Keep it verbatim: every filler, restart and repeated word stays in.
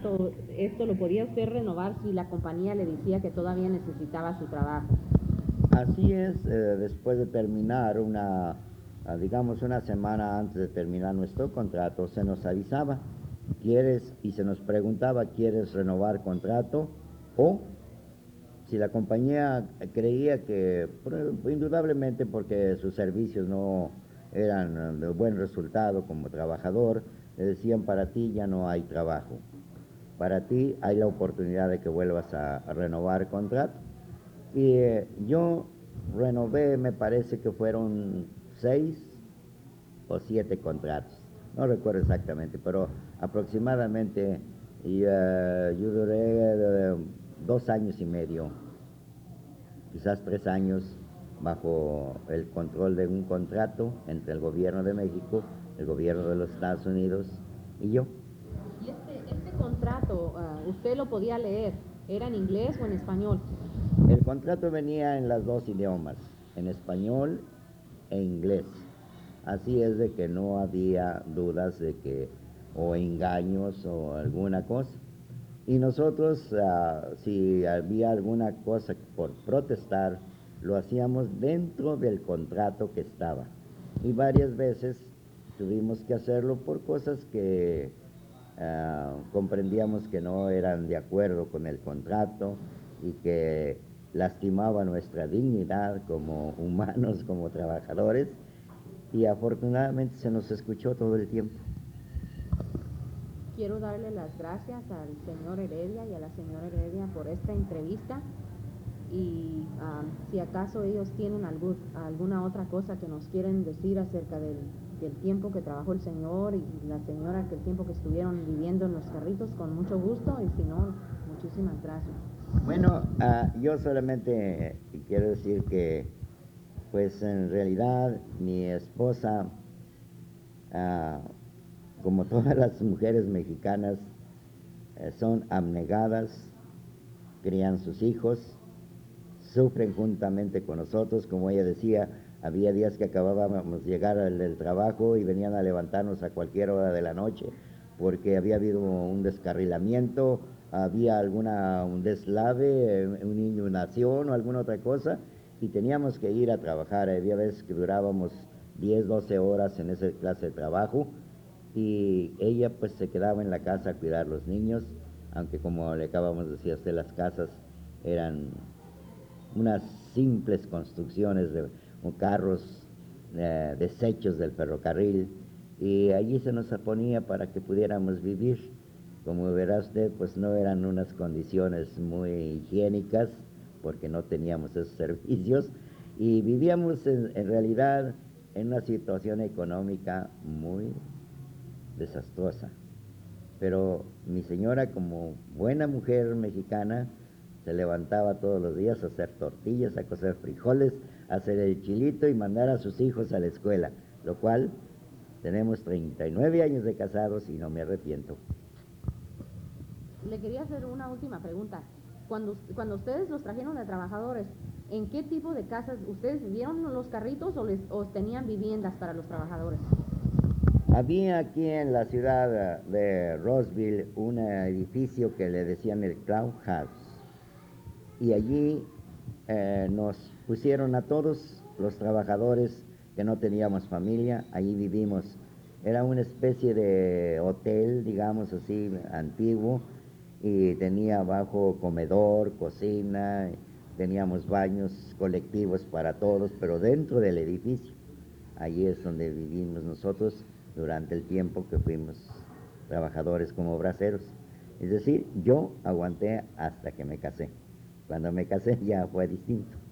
Esto, esto lo podía usted renovar si la compañía le decía que todavía necesitaba su trabajo. Así es, eh, después de terminar una, ah, digamos una semana antes de terminar nuestro contrato, se nos avisaba, ¿quieres? Y se nos preguntaba, ¿quieres renovar contrato? O si la compañía creía que, por- indudablemente porque sus servicios no eran eh, de buen resultado como trabajador, le decían, para ti ya no hay trabajo, para ti hay la oportunidad de que vuelvas a, a renovar contrato. Y eh, yo renové, me parece que fueron seis o siete contratos, no recuerdo exactamente, pero aproximadamente y, eh, yo duré eh, dos años y medio, quizás tres años, bajo el control de un contrato entre el gobierno de México, el gobierno de los Estados Unidos y yo. Y este, este contrato, uh, usted lo podía leer, ¿era en inglés o en español? El contrato venía en los dos idiomas, en español e inglés. Así es de que no había dudas de que, o engaños o alguna cosa. Y nosotros, uh, si había alguna cosa por protestar, lo hacíamos dentro del contrato que estaba. Y varias veces tuvimos que hacerlo por cosas que uh, comprendíamos que no eran de acuerdo con el contrato y que lastimaba nuestra dignidad como humanos, como trabajadores, y afortunadamente se nos escuchó todo el tiempo. Quiero darle las gracias al señor Heredia y a la señora Heredia por esta entrevista y um, si acaso ellos tienen algún, alguna otra cosa que nos quieren decir acerca del, del tiempo que trabajó el señor y la señora, que el tiempo que estuvieron viviendo en los carritos, con mucho gusto, y si no, muchísimas gracias. Bueno, uh, yo solamente quiero decir que, pues en realidad, mi esposa, uh, como todas las mujeres mexicanas, eh, son abnegadas, crían sus hijos, sufren juntamente con nosotros. Como ella decía, había días que acabábamos de llegar al del trabajo y venían a levantarnos a cualquier hora de la noche porque había habido un descarrilamiento, había alguna un deslave, una inundación o alguna otra cosa, y teníamos que ir a trabajar. Había veces que durábamos diez, doce horas en esa clase de trabajo, y ella pues se quedaba en la casa a cuidar los niños, aunque como le acabamos de decir a usted, las casas eran unas simples construcciones de carros, eh, desechos del ferrocarril, y allí se nos ponía para que pudiéramos vivir. Como verá usted, pues no eran unas condiciones muy higiénicas, porque no teníamos esos servicios, y vivíamos en, en realidad en una situación económica muy desastrosa. Pero mi señora, como buena mujer mexicana, se levantaba todos los días a hacer tortillas, a cocer frijoles, a hacer el chilito y mandar a sus hijos a la escuela, lo cual tenemos treinta y nueve años de casados y no me arrepiento. Le quería hacer una última pregunta. Cuando, cuando ustedes los trajeron de trabajadores, ¿en qué tipo de casas ustedes vivieron los carritos o, les, o tenían viviendas para los trabajadores? Había aquí en la ciudad de Roseville un edificio que le decían el Cloud House, y allí eh, nos pusieron a todos los trabajadores que no teníamos familia, allí vivimos. Era una especie de hotel, digamos así, antiguo, y tenía abajo comedor, cocina, teníamos baños colectivos para todos, pero dentro del edificio. Allí es donde vivimos nosotros durante el tiempo que fuimos trabajadores como braceros. Es decir, yo aguanté hasta que me casé. Cuando me casé ya fue distinto.